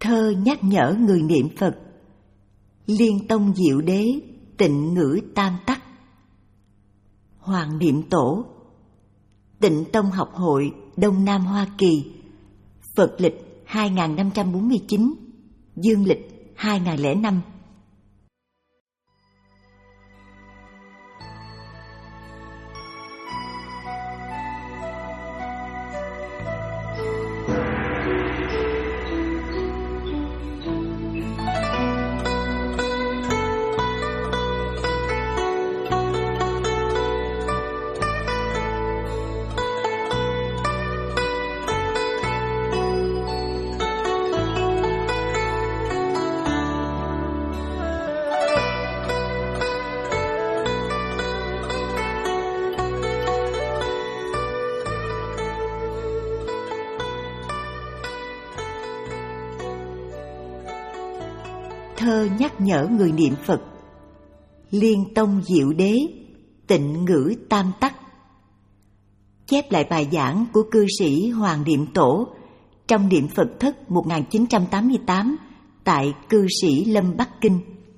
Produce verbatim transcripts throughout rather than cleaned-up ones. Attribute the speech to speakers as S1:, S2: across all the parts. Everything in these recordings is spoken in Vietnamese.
S1: Thơ nhắc nhở người niệm Phật. Liên tông diệu đế, tịnh ngữ tam tắc. Hoàng Niệm Tổ. Tịnh Tông Học Hội Đông Nam Hoa Kỳ. Phật lịch hai nghìn năm trăm bốn mươi chín, dương lịch hai nghìn lẻ năm. Thơ nhắc nhở người niệm Phật. Liên tông diệu đế, tịnh ngữ tam tắc. Chép lại bài giảng của cư sĩ Hoàng Niệm Tổ trong Niệm Phật Thất một nghìn chín trăm tám mươi tám tại cư sĩ Lâm Bắc Kinh.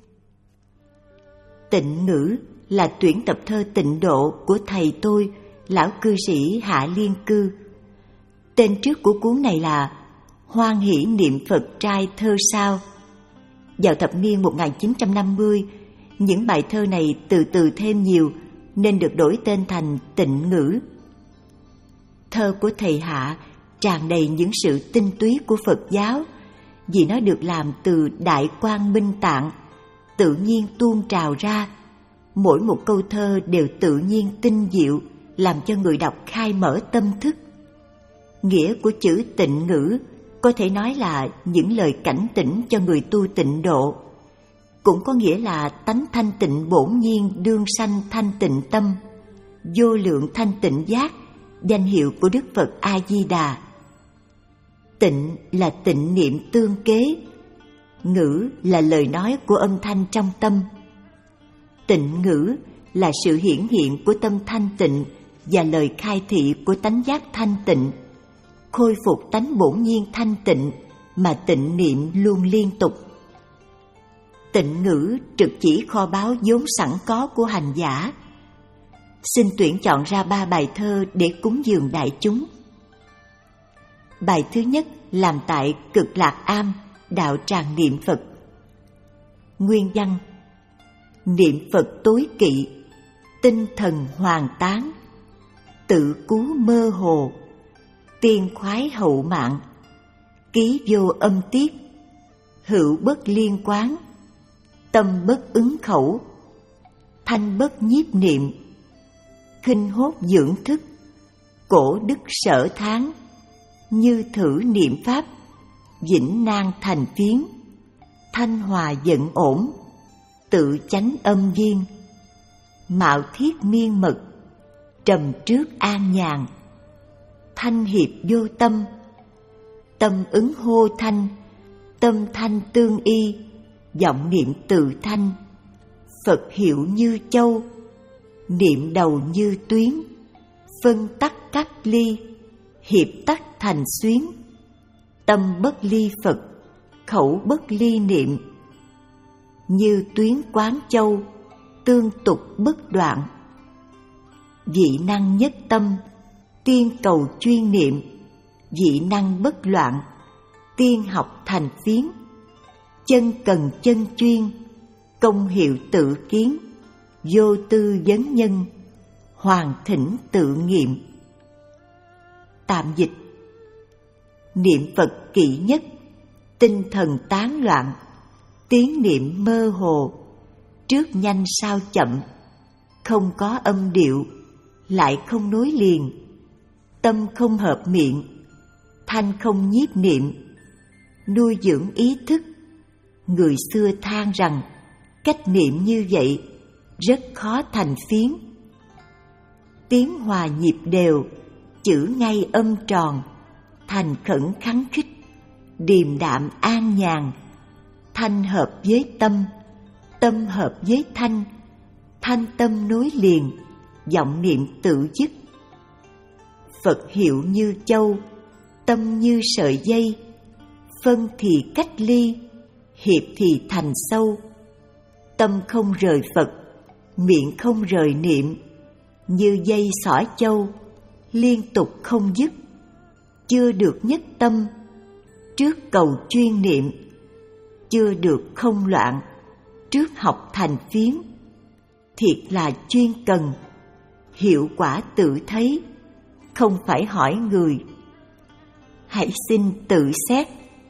S1: Tịnh ngữ là tuyển tập thơ tịnh độ của thầy tôi, lão cư sĩ Hạ Liên Cư. Tên trước của cuốn này là Hoan hỷ niệm Phật trai thơ sao. Vào thập niên một nghìn chín trăm năm mươi, những bài thơ này từ từ thêm nhiều nên được đổi tên thành tịnh ngữ. Thơ của thầy Hạ tràn đầy những sự tinh túy của Phật giáo, vì nó được làm từ Đại Quang Minh Tạng, tự nhiên tuôn trào ra. Mỗi một câu thơ đều tự nhiên tinh diệu, làm cho người đọc khai mở tâm thức. Nghĩa của chữ tịnh ngữ có thể nói là những lời cảnh tỉnh cho người tu tịnh độ, cũng có nghĩa là tánh thanh tịnh bổn nhiên đương sanh thanh tịnh tâm, vô lượng thanh tịnh giác, danh hiệu của Đức Phật A Di Đà. Tịnh là tịnh niệm tương kế, ngữ là lời nói của âm thanh trong tâm. Tịnh ngữ là sự hiển hiện của tâm thanh tịnh và lời khai thị của tánh giác thanh tịnh, khôi phục tánh bổn nhiên thanh tịnh mà tịnh niệm luôn liên tục. Tịnh ngữ trực chỉ kho báu vốn sẵn có của hành giả. Xin tuyển chọn ra ba bài thơ để cúng dường đại chúng. Bài thứ nhất làm tại Cực Lạc Am, đạo tràng niệm Phật. Nguyên văn: niệm Phật tối kỵ, tinh thần hoàn tán, tự cứu mơ hồ, tiên khoái hậu mạng, ký vô âm tiết, hữu bất liên quán, tâm bất ứng khẩu, thanh bất nhiếp niệm, khinh hốt dưỡng thức, cổ đức sở tháng, như thử niệm pháp, vĩnh nan thành phiến, thanh hòa giận ổn, tự chánh âm viên, mạo thiết miên mật, trầm trước an nhàn, thanh hiệp vô tâm, tâm ứng hô thanh, tâm thanh tương y, giọng niệm tự thanh, Phật hiệu như châu, niệm đầu như tuyến, phân tắc cách ly, hiệp tắc thành xuyến, tâm bất ly Phật, khẩu bất ly niệm, như tuyến quán châu, tương tục bất đoạn, dị năng nhất tâm, tiên cầu chuyên niệm, dị năng bất loạn, tiên học thành phiến, chân cần chân chuyên, công hiệu tự kiến, vô tư vấn nhân, hoàn thỉnh tự nghiệm. Tạm dịch: niệm Phật kỵ nhất, tinh thần tán loạn, tiếng niệm mơ hồ, trước nhanh sau chậm, không có âm điệu, lại không nối liền, tâm không hợp miệng, thanh không nhiếp niệm, nuôi dưỡng ý thức. Người xưa than rằng cách niệm như vậy rất khó thành phiến. Tiếng hòa nhịp đều, chữ ngay âm tròn, thành khẩn khắng khích, điềm đạm an nhàn, thanh hợp với tâm, tâm hợp với thanh, thanh tâm nối liền, vọng niệm tự dứt. Phật hiệu như châu, tâm như sợi dây, phân thì cách ly, hiệp thì thành sâu. Tâm không rời Phật, miệng không rời niệm, như dây xỏ châu, liên tục không dứt. Chưa được nhất tâm, trước cầu chuyên niệm. Chưa được không loạn, trước học thành phiến. Thiệt là chuyên cần, hiệu quả tự thấy, không phải hỏi người. Hãy xin tự xét.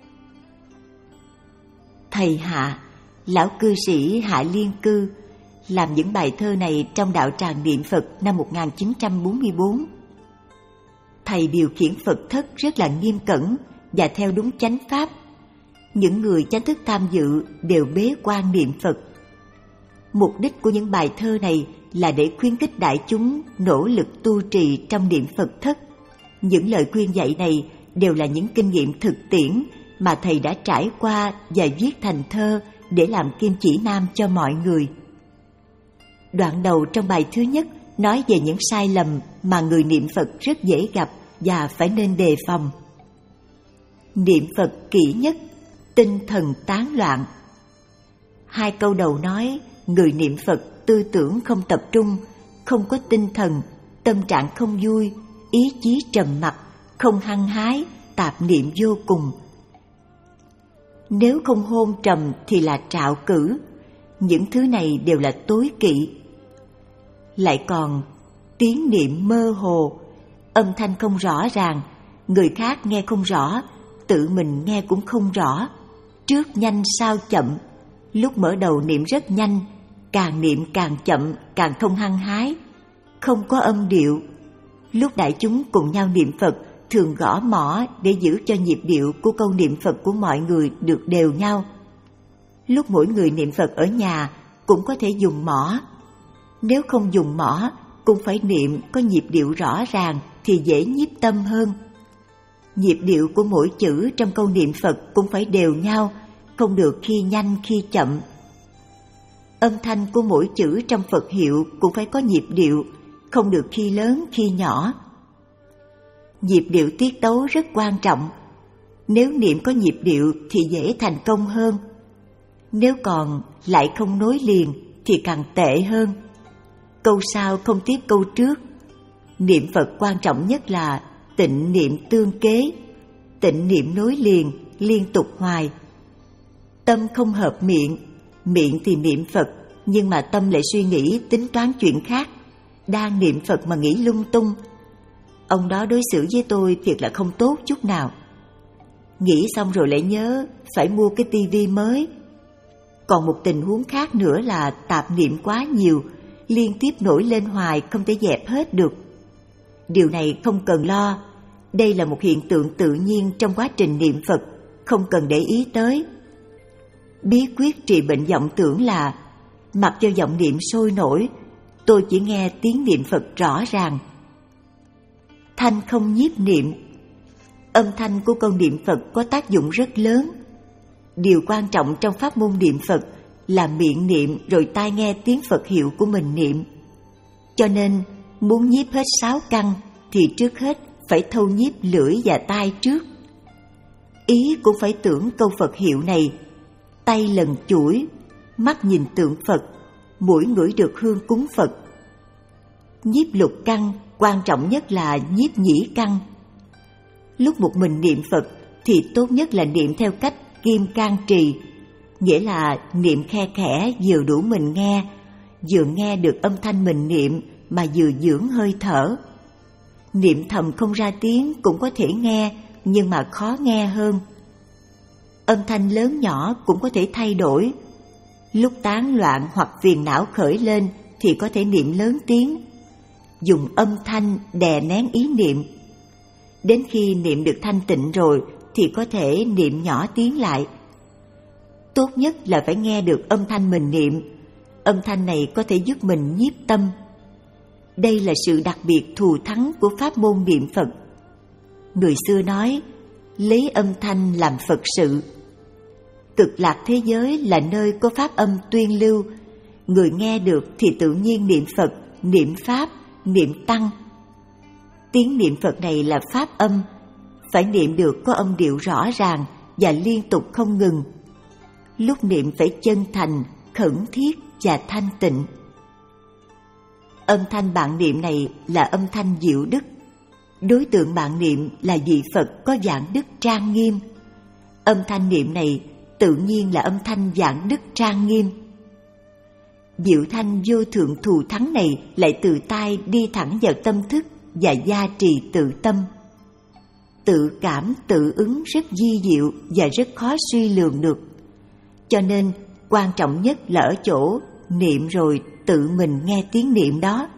S1: Thầy Hạ, lão cư sĩ Hạ Liên Cư, làm những bài thơ này trong đạo tràng niệm Phật năm một nghìn chín trăm bốn mươi bốn. Thầy điều khiển Phật thất rất là nghiêm cẩn và theo đúng chánh pháp. Những người chánh thức tham dự đều bế quan niệm Phật. Mục đích của những bài thơ này là để khuyến khích đại chúng nỗ lực tu trì trong niệm Phật thất. Những lời khuyên dạy này đều là những kinh nghiệm thực tiễn mà thầy đã trải qua và viết thành thơ để làm kim chỉ nam cho mọi người. Đoạn đầu trong bài thứ nhất nói về những sai lầm mà người niệm Phật rất dễ gặp và phải nên đề phòng. Niệm Phật kỹ nhất, tinh thần tán loạn. Hai câu đầu nói người niệm Phật tư tưởng không tập trung, không có tinh thần, tâm trạng không vui, ý chí trầm mặc, không hăng hái, tạp niệm vô cùng. Nếu không hôn trầm thì là trạo cử. Những thứ này đều là tối kỵ. Lại còn tiếng niệm mơ hồ, âm thanh không rõ ràng, người khác nghe không rõ, tự mình nghe cũng không rõ. Trước nhanh sau chậm, lúc mở đầu niệm rất nhanh, càng niệm càng chậm, càng không hăng hái, không có âm điệu. Lúc đại chúng cùng nhau niệm Phật thường gõ mõ để giữ cho nhịp điệu của câu niệm Phật của mọi người được đều nhau. Lúc mỗi người niệm Phật ở nhà cũng có thể dùng mõ. Nếu không dùng mõ, cũng phải niệm có nhịp điệu rõ ràng thì dễ nhiếp tâm hơn. Nhịp điệu của mỗi chữ trong câu niệm Phật cũng phải đều nhau, không được khi nhanh khi chậm. Âm thanh của mỗi chữ trong Phật hiệu cũng phải có nhịp điệu, không được khi lớn khi nhỏ. Nhịp điệu tiết tấu rất quan trọng. Nếu niệm có nhịp điệu thì dễ thành công hơn. Nếu còn lại không nối liền thì càng tệ hơn. Câu sau không tiếp câu trước. Niệm Phật quan trọng nhất là tịnh niệm tương kế, tịnh niệm nối liền, liên tục hoài. Tâm không hợp miệng, miệng thì niệm Phật, nhưng mà tâm lại suy nghĩ tính toán chuyện khác. Đang niệm Phật mà nghĩ lung tung. Ông đó đối xử với tôi thiệt là không tốt chút nào. Nghĩ xong rồi lại nhớ phải mua cái tivi mới. Còn một tình huống khác nữa là tạp niệm quá nhiều, liên tiếp nổi lên hoài không thể dẹp hết được. Điều này không cần lo, đây là một hiện tượng tự nhiên trong quá trình niệm Phật, không cần để ý tới. Bí quyết trị bệnh vọng tưởng là mặc cho vọng niệm sôi nổi, tôi chỉ nghe tiếng niệm Phật rõ ràng. Thanh không nhiếp niệm. Âm thanh của câu niệm Phật có tác dụng rất lớn. Điều quan trọng trong pháp môn niệm Phật là miệng niệm rồi tai nghe tiếng Phật hiệu của mình niệm. Cho nên muốn nhiếp hết sáu căn thì trước hết phải thâu nhiếp lưỡi và tai trước. Ý cũng phải tưởng câu Phật hiệu này, tay lần chuỗi, mắt nhìn tượng Phật, mũi ngửi được hương cúng Phật. Nhiếp lục căn quan trọng nhất là nhiếp nhĩ căn. Lúc một mình niệm Phật thì tốt nhất là niệm theo cách kim can trì, nghĩa là niệm khe khẽ vừa đủ mình nghe, vừa nghe được âm thanh mình niệm mà vừa dưỡng hơi thở. Niệm thầm không ra tiếng cũng có thể nghe, nhưng mà khó nghe hơn. Âm thanh lớn nhỏ cũng có thể thay đổi. Lúc tán loạn hoặc phiền não khởi lên thì có thể niệm lớn tiếng. Dùng âm thanh đè nén ý niệm. Đến khi niệm được thanh tịnh rồi thì có thể niệm nhỏ tiếng lại. Tốt nhất là phải nghe được âm thanh mình niệm. Âm thanh này có thể giúp mình nhiếp tâm. Đây là sự đặc biệt thù thắng của pháp môn niệm Phật. Người xưa nói, lấy âm thanh làm Phật sự. Cực lạc thế giới là nơi có pháp âm tuyên lưu. Người nghe được thì tự nhiên niệm Phật, niệm Pháp, niệm Tăng. Tiếng niệm Phật này là pháp âm, phải niệm được có âm điệu rõ ràng và liên tục không ngừng. Lúc niệm phải chân thành, khẩn thiết và thanh tịnh. Âm thanh bạn niệm này là âm thanh diệu đức. Đối tượng bạn niệm là vị Phật có vạn đức trang nghiêm. Âm thanh niệm này tự nhiên là âm thanh vạn đức trang nghiêm. Diệu thanh vô thượng thù thắng này lại từ tai đi thẳng vào tâm thức và gia trì tự tâm. Tự cảm tự ứng rất vi diệu và rất khó suy lường được. Cho nên quan trọng nhất là ở chỗ niệm rồi tự mình nghe tiếng niệm đó.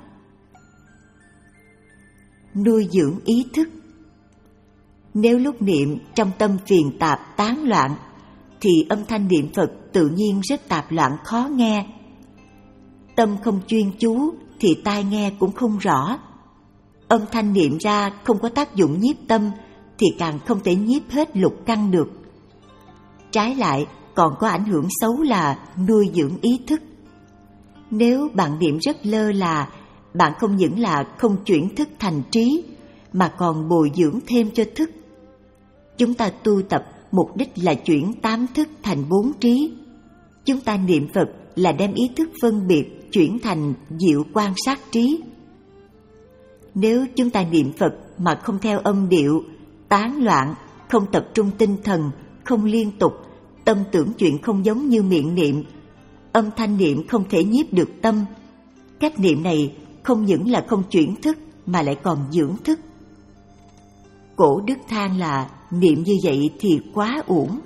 S1: Nuôi dưỡng ý thức. Nếu lúc niệm trong tâm phiền tạp tán loạn, thì âm thanh niệm Phật tự nhiên rất tạp loạn khó nghe. Tâm không chuyên chú thì tai nghe cũng không rõ. Âm thanh niệm ra không có tác dụng nhiếp tâm thì càng không thể nhiếp hết lục căn được. Trái lại còn có ảnh hưởng xấu là nuôi dưỡng ý thức. Nếu bạn niệm rất lơ là, bạn không những là không chuyển thức thành trí, mà còn bồi dưỡng thêm cho thức. Chúng ta tu tập mục đích là chuyển tám thức thành bốn trí. Chúng ta niệm Phật là đem ý thức phân biệt chuyển thành diệu quan sát trí. Nếu chúng ta niệm Phật mà không theo âm điệu, tán loạn, không tập trung tinh thần, không liên tục, tâm tưởng chuyện không giống như miệng niệm, âm thanh niệm không thể nhiếp được tâm. Cách niệm này không những là không chuyển thức mà lại còn dưỡng thức. Cổ đức than là niệm như vậy thì quá uổng.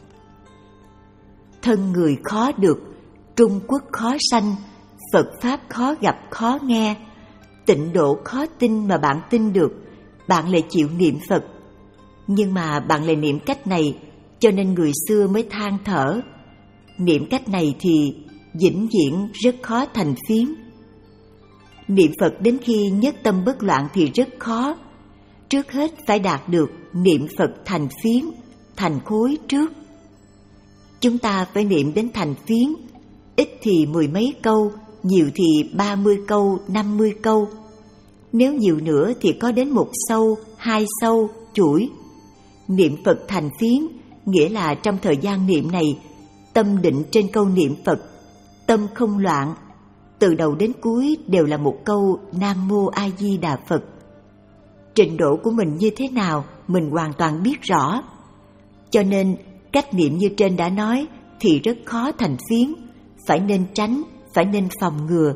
S1: Thân người khó được, Trung Quốc khó sanh, Phật Pháp khó gặp khó nghe, tịnh độ khó tin mà bạn tin được, bạn lại chịu niệm Phật. Nhưng mà bạn lại niệm cách này, cho nên người xưa mới than thở. Niệm cách này thì vĩnh viễn rất khó thành phiến. Niệm Phật đến khi nhất tâm bất loạn thì rất khó. Trước hết phải đạt được niệm Phật thành phiến, thành khối trước. Chúng ta phải niệm đến thành phiến, ít thì mười mấy câu, nhiều thì ba mươi câu, năm mươi câu. Nếu nhiều nữa thì có đến một sâu, hai sâu, chuỗi. Niệm Phật thành phiến nghĩa là trong thời gian niệm này, tâm định trên câu niệm Phật, tâm không loạn, từ đầu đến cuối đều là một câu Nam Mô A Di Đà Phật. Trình độ của mình như thế nào mình hoàn toàn biết rõ. Cho nên cách niệm như trên đã nói thì rất khó thành phiến, phải nên tránh, phải nên phòng ngừa.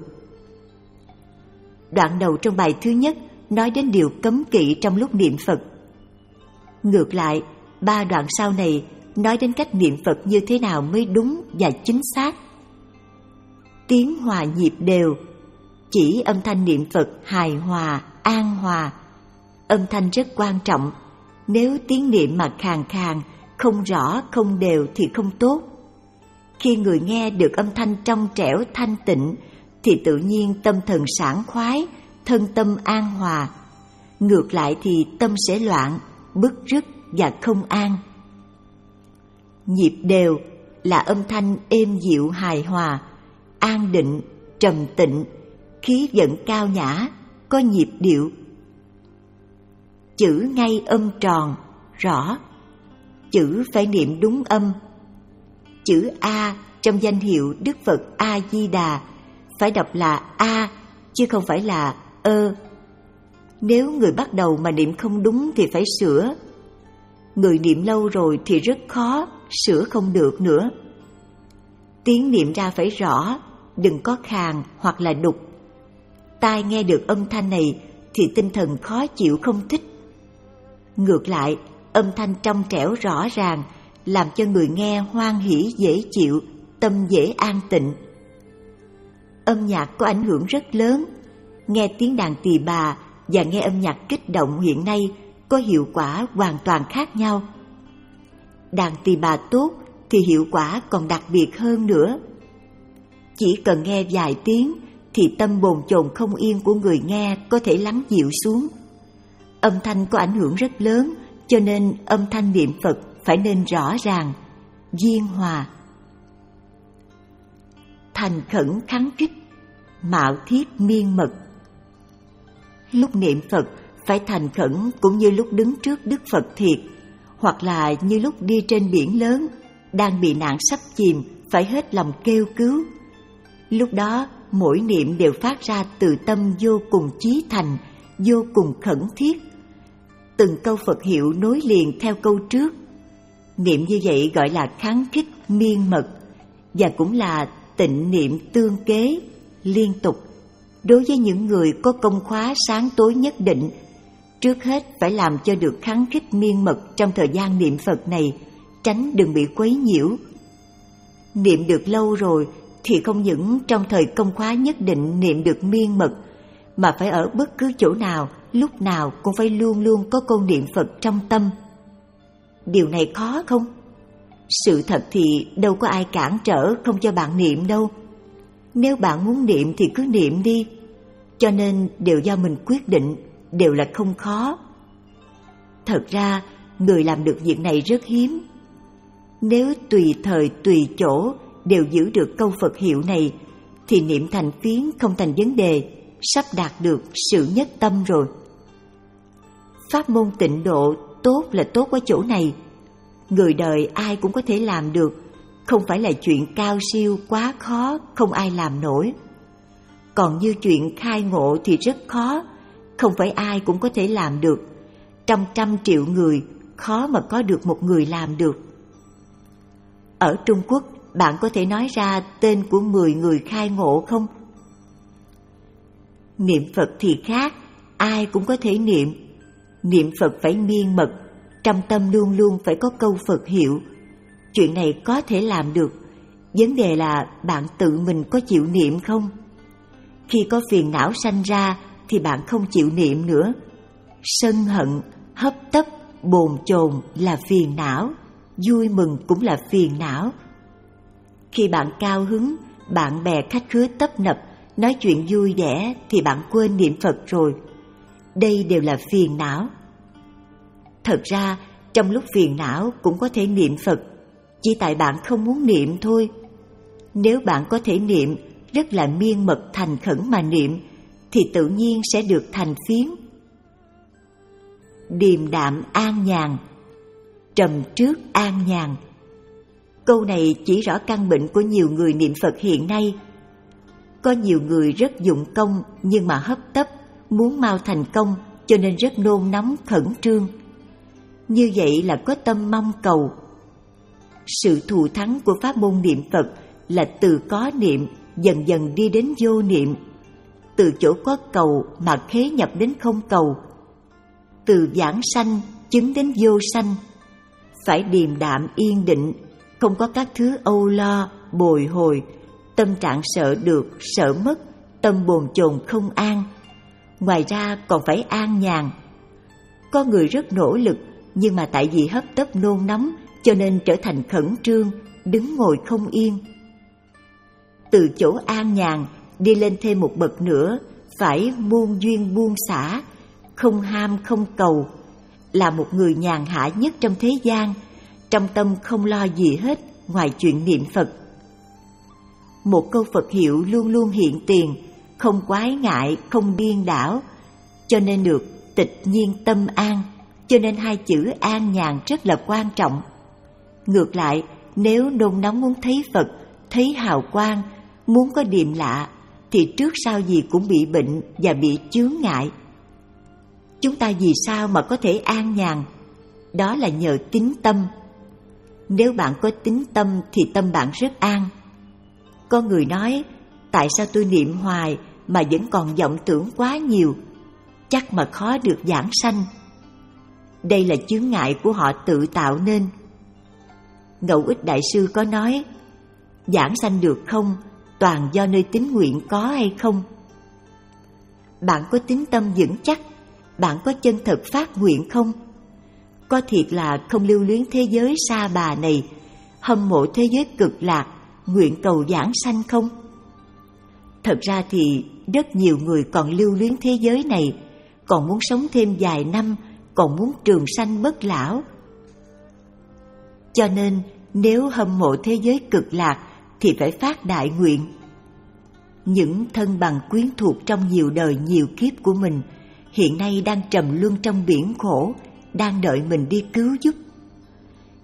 S1: Đoạn đầu trong bài thứ nhất nói đến điều cấm kỵ trong lúc niệm Phật. Ngược lại, ba đoạn sau này nói đến cách niệm Phật như thế nào mới đúng và chính xác. Tiếng hòa nhịp đều, chỉ âm thanh niệm Phật hài hòa, an hòa. Âm thanh rất quan trọng, nếu tiếng niệm mà khàn khàn, không rõ, không đều thì không tốt. Khi người nghe được âm thanh trong trẻo thanh tịnh thì tự nhiên tâm thần sảng khoái, thân tâm an hòa. Ngược lại thì tâm sẽ loạn, bứt rứt và không an. Nhịp đều là âm thanh êm dịu hài hòa, an định, trầm tịnh, khí vận cao nhã, có nhịp điệu. Chữ ngay âm tròn, rõ. Chữ phải niệm đúng âm. Chữ A trong danh hiệu Đức Phật A Di Đà phải đọc là A chứ không phải là ơ. Nếu người bắt đầu mà niệm không đúng thì phải sửa. Người niệm lâu rồi thì rất khó, sửa không được nữa. Tiếng niệm ra phải rõ, đừng có khàn hoặc là đục. Tai nghe được âm thanh này thì tinh thần khó chịu không thích. Ngược lại, âm thanh trong trẻo rõ ràng làm cho người nghe hoan hỉ dễ chịu, tâm dễ an tịnh. Âm nhạc có ảnh hưởng rất lớn. Nghe tiếng đàn tỳ bà và nghe âm nhạc kích động hiện nay có hiệu quả hoàn toàn khác nhau. Đàn tỳ bà tốt thì hiệu quả còn đặc biệt hơn nữa. Chỉ cần nghe vài tiếng thì tâm bồn chồn không yên của người nghe có thể lắng dịu xuống. Âm thanh có ảnh hưởng rất lớn, cho nên âm thanh niệm Phật phải nên rõ ràng, viên hòa. Thành khẩn khắng khích, mạo thiết miên mật. Lúc niệm Phật phải thành khẩn cũng như lúc đứng trước Đức Phật thiệt, hoặc là như lúc đi trên biển lớn, đang bị nạn sắp chìm, phải hết lòng kêu cứu. Lúc đó mỗi niệm đều phát ra từ tâm vô cùng chí thành, vô cùng khẩn thiết. Từng câu Phật hiệu nối liền theo câu trước. Niệm như vậy gọi là kháng khích miên mật, và cũng là tịnh niệm tương kế, liên tục. Đối với những người có công khóa sáng tối nhất định, trước hết phải làm cho được kháng khích miên mật trong thời gian niệm Phật này, tránh đừng bị quấy nhiễu. Niệm được lâu rồi thì không những trong thời công khóa nhất định niệm được miên mật, mà phải ở bất cứ chỗ nào, lúc nào cũng phải luôn luôn có câu niệm Phật trong tâm. Điều này khó không? Sự thật thì đâu có ai cản trở không cho bạn niệm đâu. Nếu bạn muốn niệm thì cứ niệm đi. Cho nên đều do mình quyết định, đều là không khó. Thật ra, người làm được việc này rất hiếm. Nếu tùy thời tùy chỗ đều giữ được câu Phật hiệu này, thì niệm thành phiến không thành vấn đề, sắp đạt được sự nhất tâm rồi. Pháp môn tịnh độ tốt là tốt ở chỗ này. Người đời ai cũng có thể làm được, không phải là chuyện cao siêu quá khó, không ai làm nổi. Còn như chuyện khai ngộ thì rất khó, không phải ai cũng có thể làm được. Trong trăm triệu người, khó mà có được một người làm được. Ở Trung Quốc, bạn có thể nói ra tên của mười người khai ngộ không? Niệm Phật thì khác, ai cũng có thể niệm. Niệm Phật phải miên mật, trong tâm luôn luôn phải có câu Phật hiệu. Chuyện này có thể làm được, vấn đề là bạn tự mình có chịu niệm không? Khi có phiền não sanh ra thì bạn không chịu niệm nữa. Sân hận, hấp tấp, bồn chồn là phiền não, vui mừng cũng là phiền não. Khi bạn cao hứng, bạn bè khách khứa tấp nập, nói chuyện vui vẻ thì bạn quên niệm Phật rồi. Đây đều là phiền não. Thật ra, trong lúc phiền não cũng có thể niệm Phật, chỉ tại bạn không muốn niệm thôi. Nếu bạn có thể niệm, rất là miên mật thành khẩn mà niệm, thì tự nhiên sẽ được thành phiến. Điềm đạm an nhàn, trầm trước an nhàn. Câu này chỉ rõ căn bệnh của nhiều người niệm Phật hiện nay. Có nhiều người rất dụng công nhưng mà hấp tấp, muốn mau thành công cho nên rất nôn nóng khẩn trương. Như vậy là có tâm mong cầu. Sự thù thắng của pháp môn niệm Phật là từ có niệm dần dần đi đến vô niệm, từ chỗ có cầu mà khế nhập đến không cầu, từ giảng sanh chứng đến vô sanh. Phải điềm đạm yên định, không có các thứ âu lo, bồi hồi, tâm trạng sợ được, sợ mất, tâm bồn chồn không an. Ngoài ra còn phải an nhàn. Có người rất nỗ lực, nhưng mà tại vì hấp tấp nôn nóng cho nên trở thành khẩn trương, đứng ngồi không yên. Từ chỗ an nhàn đi lên thêm một bậc nữa, phải muôn duyên buông xả, không ham không cầu, là một người nhàn hạ nhất trong thế gian, trong tâm không lo gì hết ngoài chuyện niệm Phật. Một câu Phật hiệu luôn luôn hiện tiền, không quái ngại, không điên đảo, cho nên được tịch nhiên tâm an. Cho nên hai chữ an nhàn rất là quan trọng. Ngược lại, nếu nôn nóng muốn thấy Phật, thấy hào quang, muốn có điềm lạ, thì trước sau gì cũng bị bệnh và bị chướng ngại. Chúng ta vì sao mà có thể an nhàn? Đó là nhờ tín tâm. Nếu bạn có tín tâm thì tâm bạn rất an. Có người nói, tại sao tôi niệm hoài mà vẫn còn vọng tưởng quá nhiều, chắc mà khó được giảng sanh. Đây là chướng ngại của họ tự tạo nên. Ngẫu Ích Đại Sư có nói, giảng sanh được không, toàn do nơi tín nguyện có hay không. Bạn có tín tâm vững chắc, bạn có chân thật phát nguyện không? Có thiệt là không lưu luyến thế giới sa bà này, hâm mộ thế giới cực lạc, nguyện cầu giảng sanh không? Thật ra thì rất nhiều người còn lưu luyến thế giới này, còn muốn sống thêm vài năm, còn muốn trường sanh bất lão. Cho nên nếu hâm mộ thế giới cực lạc thì phải phát đại nguyện. Những thân bằng quyến thuộc trong nhiều đời nhiều kiếp của mình hiện nay đang trầm luân trong biển khổ, đang đợi mình đi cứu giúp.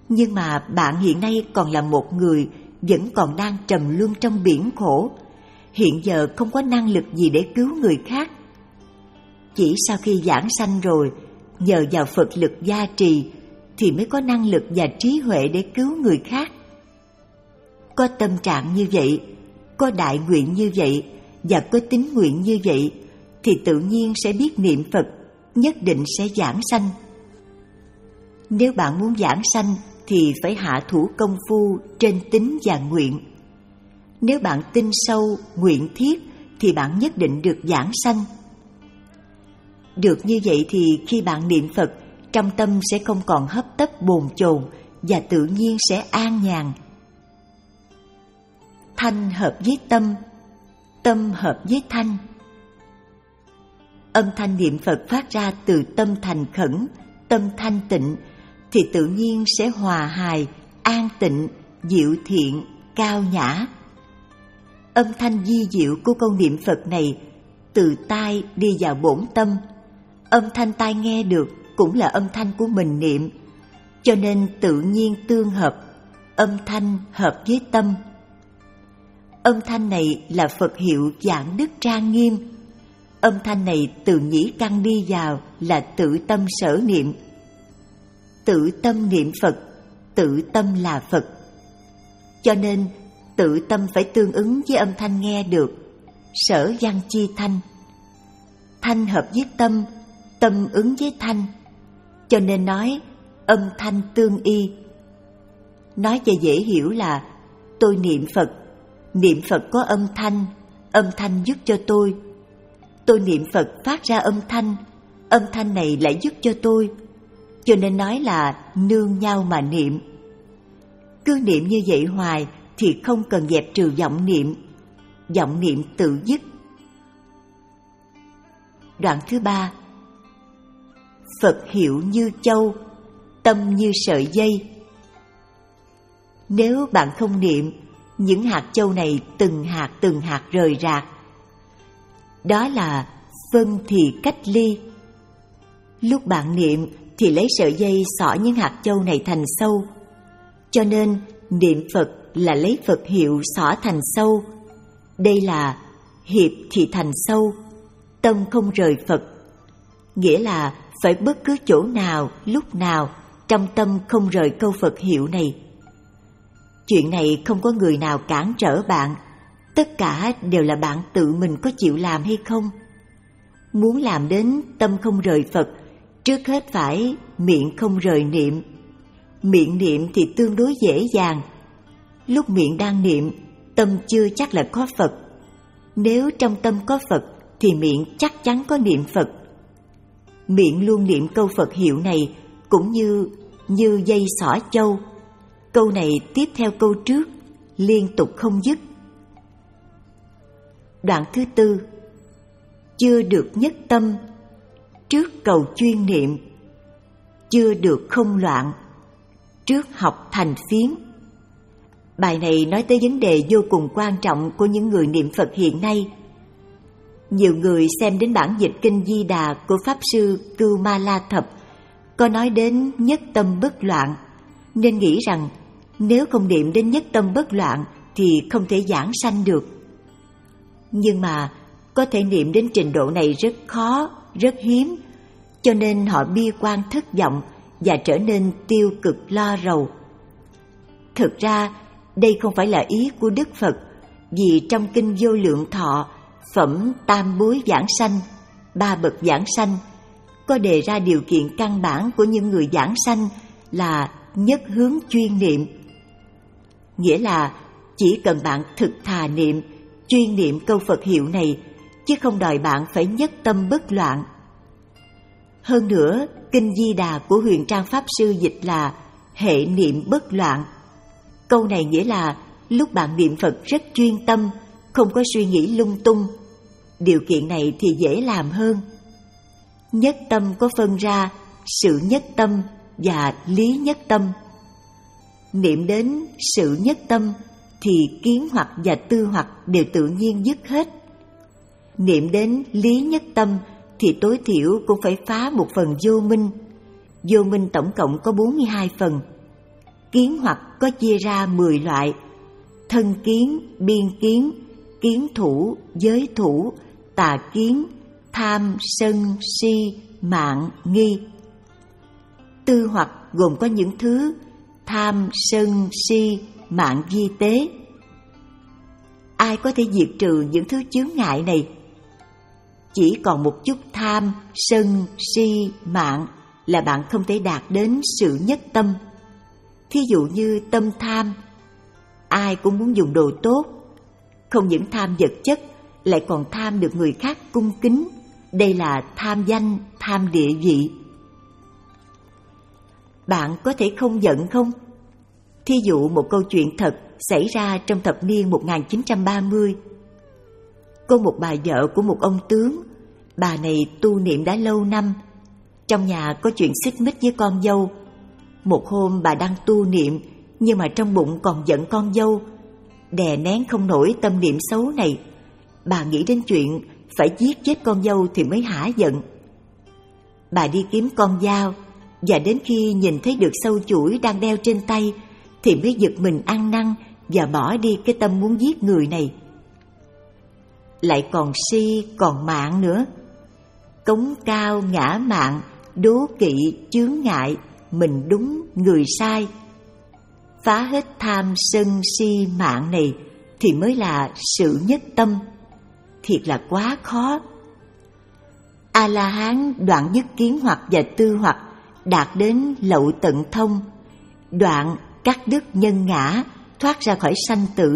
S1: Nhưng mà bạn hiện nay còn là một người vẫn còn đang trầm luân trong biển khổ, hiện giờ không có năng lực gì để cứu người khác. Chỉ sau khi giảng sanh rồi, nhờ vào Phật lực gia trì thì mới có năng lực và trí huệ để cứu người khác. Có tâm trạng như vậy, có đại nguyện như vậy và có tín nguyện như vậy thì tự nhiên sẽ biết niệm Phật, nhất định sẽ giảng sanh. Nếu bạn muốn giảng sanh thì phải hạ thủ công phu trên tín và nguyện. Nếu bạn tin sâu, nguyện thiết thì bạn nhất định được giảng sanh. Được như vậy thì khi bạn niệm Phật, trong tâm sẽ không còn hấp tấp bồn chồn và tự nhiên sẽ an nhàn. Thanh hợp với tâm, tâm hợp với thanh. Âm thanh niệm Phật phát ra từ tâm thành khẩn, tâm thanh tịnh thì tự nhiên sẽ hòa hài, an tịnh, diệu thiện, cao nhã. Âm thanh di diệu của câu niệm Phật này từ tai đi vào bổn tâm. Âm thanh tai nghe được cũng là âm thanh của mình niệm, cho nên tự nhiên tương hợp, âm thanh hợp với tâm. Âm thanh này là Phật hiệu vạn đức trang nghiêm. Âm thanh này từ nhĩ căn đi vào là tự tâm sở niệm. Tự tâm niệm Phật, tự tâm là Phật. Cho nên tự tâm phải tương ứng với âm thanh nghe được, sở văn chi thanh. Thanh hợp với tâm, tâm ứng với thanh, cho nên nói âm thanh tương y. Nói cho dễ hiểu là tôi niệm Phật, niệm Phật có âm thanh, âm thanh giúp cho tôi. Tôi niệm Phật phát ra âm thanh, âm thanh này lại giúp cho tôi, cho nên nói là nương nhau mà niệm. Cứ niệm như vậy hoài thì không cần dẹp trừ vọng niệm, vọng niệm tự dứt. Đoạn thứ ba. Phật hiệu như châu, tâm như sợi dây. Nếu bạn không niệm, những hạt châu này từng hạt từng hạt rời rạc. Đó là phân thì cách ly. Lúc bạn niệm thì lấy sợi dây xỏ những hạt châu này thành sâu. Cho nên niệm Phật là lấy Phật hiệu xỏ thành sâu. Đây là hiệp thì thành sâu, tâm không rời Phật. Nghĩa là phải bất cứ chỗ nào, lúc nào, trong tâm không rời câu Phật hiệu này. Chuyện này không có người nào cản trở bạn, tất cả đều là bạn tự mình có chịu làm hay không. Muốn làm đến tâm không rời Phật, trước hết phải miệng không rời niệm. Miệng niệm thì tương đối dễ dàng. Lúc miệng đang niệm, tâm chưa chắc là có Phật. Nếu trong tâm có Phật thì miệng chắc chắn có niệm Phật. Miệng luôn niệm câu Phật hiệu này cũng như như dây xỏ châu. Câu này tiếp theo câu trước, liên tục không dứt. Đoạn thứ tư. Chưa được nhất tâm, trước cầu chuyên niệm. Chưa được không loạn, trước học thành phiến. Bài này nói tới vấn đề vô cùng quan trọng của những người niệm Phật hiện nay. Nhiều người xem đến bản dịch Kinh Di Đà của Pháp Sư Cưu Ma La Thập có nói đến nhất tâm bất loạn, nên nghĩ rằng nếu không niệm đến nhất tâm bất loạn thì không thể giảng sanh được. Nhưng mà có thể niệm đến trình độ này rất khó, rất hiếm, cho nên họ bi quan thất vọng và trở nên tiêu cực lo rầu. Thực ra đây không phải là ý của Đức Phật, vì trong Kinh Vô Lượng Thọ, phẩm tam bối giảng sanh, ba bậc giảng sanh, có đề ra điều kiện căn bản của những người giảng sanh là nhất hướng chuyên niệm. Nghĩa là chỉ cần bạn thực thà niệm, chuyên niệm câu Phật hiệu này, chứ không đòi bạn phải nhất tâm bất loạn. Hơn nữa, Kinh Di Đà của Huyền Trang Pháp Sư dịch là hệ niệm bất loạn. Câu này nghĩa là lúc bạn niệm Phật rất chuyên tâm, không có suy nghĩ lung tung. Điều kiện này thì dễ làm hơn. Nhất tâm có phân ra sự nhất tâm và lý nhất tâm. Niệm đến sự nhất tâm thì kiến hoặc và tư hoặc đều tự nhiên dứt hết. Niệm đến lý nhất tâm thì tối thiểu cũng phải phá một phần vô minh. Vô minh tổng cộng có bốn mươi hai phần. Kiến hoặc có chia ra mười loại: thân kiến, biên kiến, kiến thủ, giới thủ, tà kiến, tham, sân, si, mạn, nghi. Tư hoặc gồm có những thứ tham, sân, si, mạn, vi tế. Ai có thể diệt trừ những thứ chướng ngại này? Chỉ còn một chút tham, sân, si, mạn là bạn không thể đạt đến sự nhất tâm. Thí dụ như tâm tham, ai cũng muốn dùng đồ tốt, không những tham vật chất, lại còn tham được người khác cung kính. Đây là tham danh, tham địa vị. Bạn có thể không giận không? Thí dụ một câu chuyện thật xảy ra trong thập niên một nghìn chín trăm ba mươi. Có một bà vợ của một ông tướng. Bà này tu niệm đã lâu năm. Trong nhà có chuyện xích mích với con dâu. Một hôm bà đang tu niệm, nhưng mà trong bụng còn giận con dâu. Đè nén không nổi tâm niệm xấu này, bà nghĩ đến chuyện phải giết chết con dâu thì mới hả giận. Bà đi kiếm con dao, và đến khi nhìn thấy được sâu chuỗi đang đeo trên tay thì mới giật mình ăn năn và bỏ đi cái tâm muốn giết người này. Lại còn si, còn mạn nữa. Cống cao ngã mạn, đố kỵ, chướng ngại, mình đúng, người sai. Phá hết tham, sân, si, mạn này thì mới là sự nhất tâm. Thiệt là quá khó. A-la-hán đoạn dứt kiến hoặc và tư hoặc, đạt đến lậu tận thông, đoạn cắt đứt nhân ngã, thoát ra khỏi sanh tử.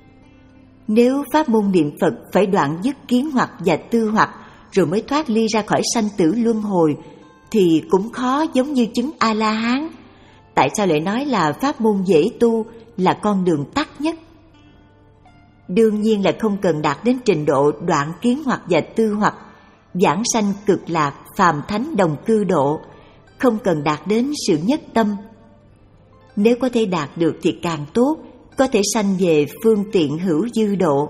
S1: Nếu pháp môn niệm Phật phải đoạn dứt kiến hoặc và tư hoặc rồi mới thoát ly ra khỏi sanh tử luân hồi thì cũng khó giống như chứng A-la-hán. Tại sao lại nói là pháp môn dễ tu, là con đường tắt nhất? Đương nhiên là không cần đạt đến trình độ đoạn kiến hoặc và tư hoặc, giảng sanh cực lạc, phàm thánh đồng cư độ, không cần đạt đến sự nhất tâm. Nếu có thể đạt được thì càng tốt, có thể sanh về phương tiện hữu dư độ.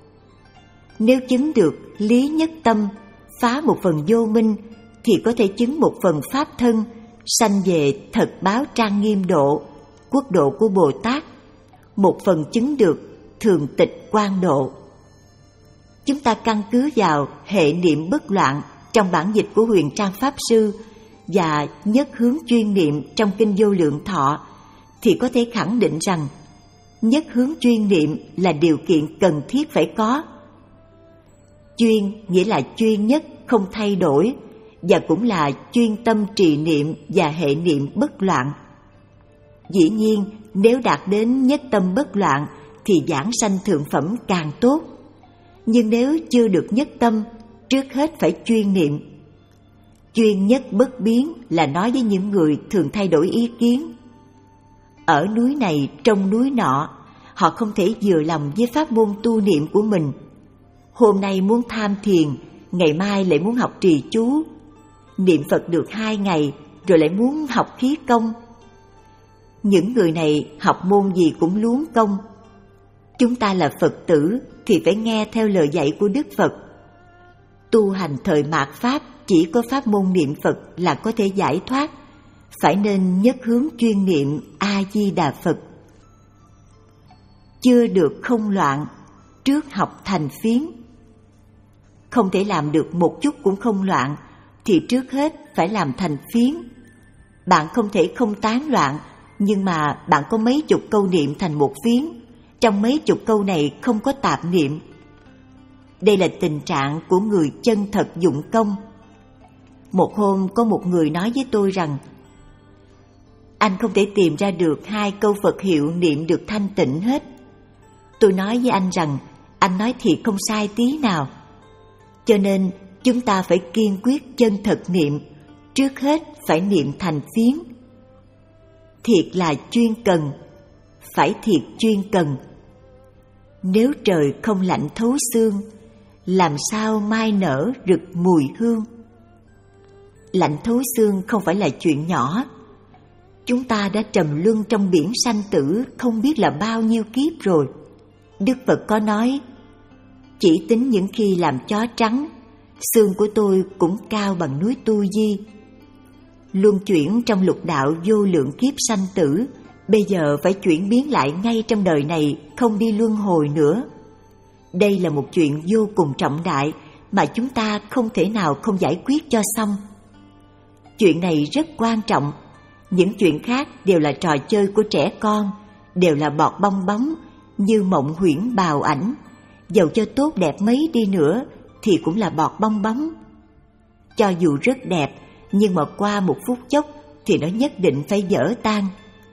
S1: Nếu chứng được lý nhất tâm, phá một phần vô minh, thì có thể chứng một phần pháp thân, sanh về thật báo trang nghiêm độ, quốc độ của Bồ Tát, một phần chứng được thường tịch quang độ. Chúng ta căn cứ vào hệ niệm bất loạn trong bản dịch của Huyền Trang Pháp Sư và nhất hướng chuyên niệm trong Kinh Vô Lượng Thọ thì có thể khẳng định rằng nhất hướng chuyên niệm là điều kiện cần thiết phải có. Chuyên nghĩa là chuyên nhất, không thay đổi, và cũng là chuyên tâm trì niệm và hệ niệm bất loạn. Dĩ nhiên, nếu đạt đến nhất tâm bất loạn thì giảng sanh thượng phẩm càng tốt. Nhưng nếu chưa được nhất tâm, trước hết phải chuyên niệm. Chuyên nhất bất biến là nói với những người thường thay đổi ý kiến. Ở núi này trong núi nọ, họ không thể vừa lòng với pháp môn tu niệm của mình. Hôm nay muốn tham thiền, ngày mai lại muốn học trì chú. Niệm Phật được hai ngày rồi lại muốn học khí công. Những người này học môn gì cũng luống công. Chúng ta là Phật tử thì phải nghe theo lời dạy của Đức Phật. Tu hành thời mạt Pháp chỉ có pháp môn niệm Phật là có thể giải thoát, phải nên nhất hướng chuyên niệm A-di-đà Phật. Chưa được không loạn, trước học thành phiến. Không thể làm được một chút cũng không loạn thì trước hết phải làm thành phiến. Bạn không thể không tán loạn, nhưng mà bạn có mấy chục câu niệm thành một phiến. Trong mấy chục câu này không có tạp niệm. Đây là tình trạng của người chân thật dụng công. Một hôm có một người nói với tôi rằng anh không thể tìm ra được hai câu Phật hiệu niệm được thanh tịnh hết. Tôi nói với anh rằng anh nói thiệt không sai tí nào. Cho nên chúng ta phải kiên quyết chân thật niệm, trước hết phải niệm thành phiến. Thiệt là chuyên cần, phải thiệt chuyên cần. Nếu trời không lạnh thấu xương, làm sao mai nở rực mùi hương? Lạnh thấu xương không phải là chuyện nhỏ. Chúng ta đã trầm luân trong biển sanh tử không biết là bao nhiêu kiếp rồi. Đức Phật có nói, chỉ tính những khi làm chó trắng, xương của tôi cũng cao bằng núi Tu Di. Luân chuyển trong lục đạo vô lượng kiếp sanh tử, bây giờ phải chuyển biến lại ngay trong đời này, không đi luân hồi nữa. Đây là một chuyện vô cùng trọng đại mà chúng ta không thể nào không giải quyết cho xong. Chuyện này rất quan trọng, những chuyện khác đều là trò chơi của trẻ con, đều là bọt bong bóng, như mộng huyễn bào ảnh, dầu cho tốt đẹp mấy đi nữa thì cũng là bọt bong bóng. Cho dù rất đẹp, nhưng mà qua một phút chốc thì nó nhất định phải vỡ tan.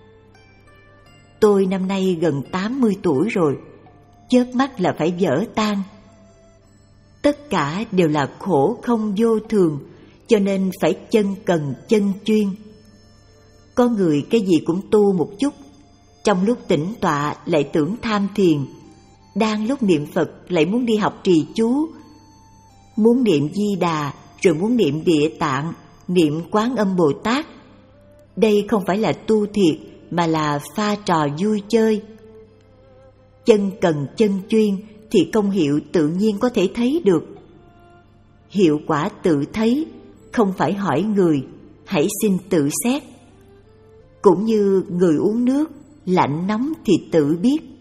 S1: Tôi năm nay gần tám mươi tuổi rồi, chớp mắt là phải vỡ tan. Tất cả đều là khổ không vô thường, cho nên phải chân cần chân chuyên. Có người cái gì cũng tu một chút, trong lúc tĩnh tọa lại tưởng tham thiền, đang lúc niệm Phật lại muốn đi học trì chú, muốn niệm Di Đà rồi muốn niệm Địa Tạng, niệm Quán Âm Bồ Tát. Đây không phải là tu thiệt mà là pha trò vui chơi. Chân cần chân chuyên thì công hiệu tự nhiên có thể thấy được. Hiệu quả tự thấy, không phải hỏi người, hãy xin tự xét. Cũng như người uống nước, lạnh nóng thì tự biết.